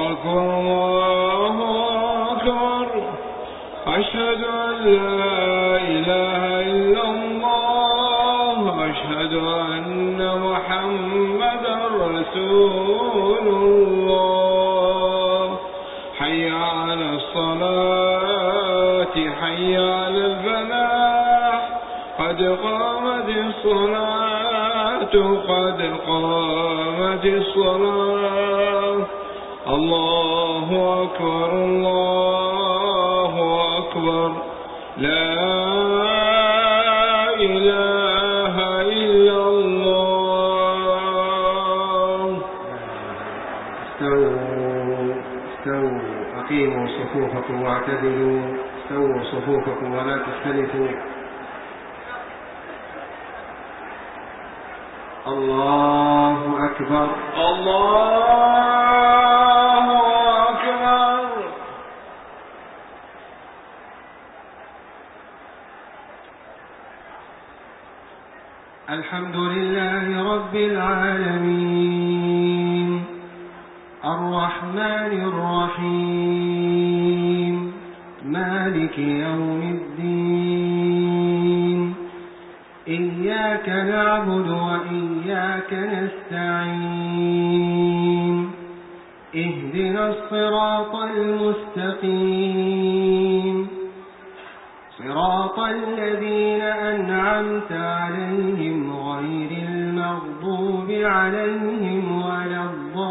أكبر الله أكبر أشهد أن لا إله إلا الله أشهد أن محمدا رسول الله حي على الصلاة حي على الفلاح قد قامت الصلاة قد قامت الصلاة الله أكبر الله أكبر لا إله إلا الله. استووا أقيموا صفوفكم واعتدلوا استووا صفوفكم ولا تختلفوا. الله أكبر الله أكبر. الحمد لله رب العالمين الرحمن الرحيم مالك يوم الدين إياك نعبد وإياك نستعين اهدنا الصراط المستقيم صراط الذين أنعمت عليهم غير المغضوب عليهم ولا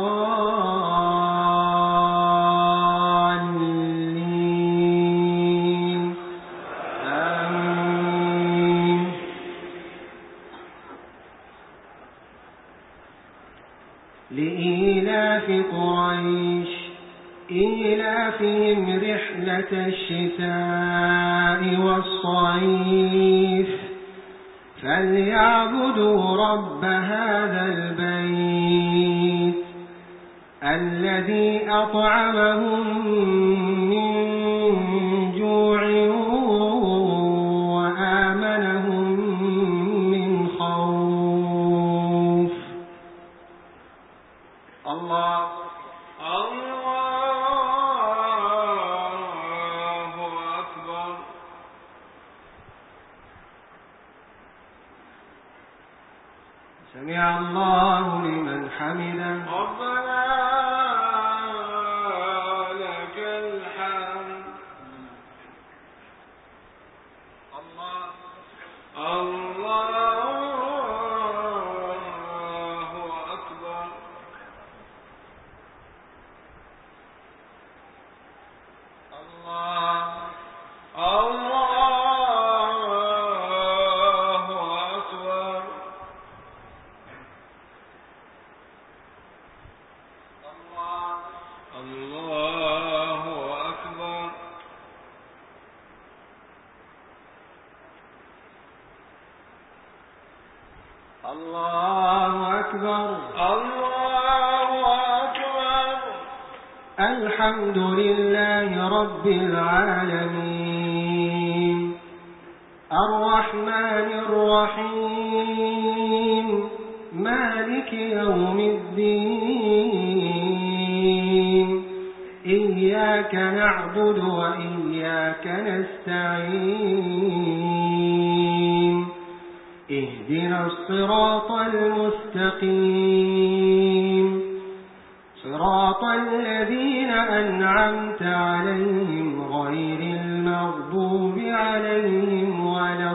الضالين آمين. لإيلاف قريش إيلافهم رحلة الشتاء والصيف فليعبدوا رب هذا البيت الذي أطعمهم من جوع وآمنهم من خوف. الله أكبر. سمع الله لمن حمده ربنا لك الحمد. الله أكبر. الله أكبر. الله أكبر. الله أكبر. الله أكبر. الحمد لله رب العالمين الرحمن الرحيم مالك يوم الدين إياك نعبد وإياك نستعين اهدنا الصراط المستقيم صراط الذين أنعمت عليهم غير المغضوب عليهم ولا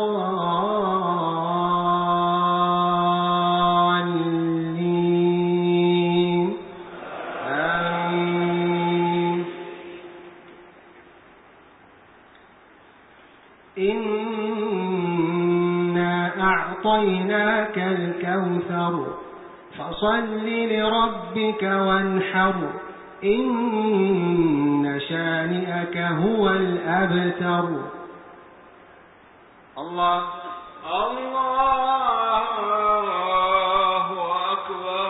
الضالين آمين. إنا أعطيناك الكوثر فصل لربك وانحر إن شانئك هو الأبتر. الله أكبر.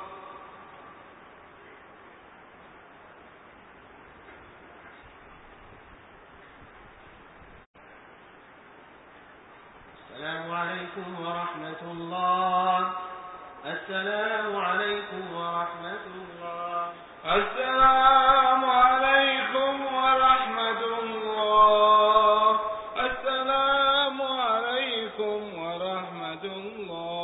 السلام عليكم ورحمة الله. السلام عليكم ورحمة الله. السلام الله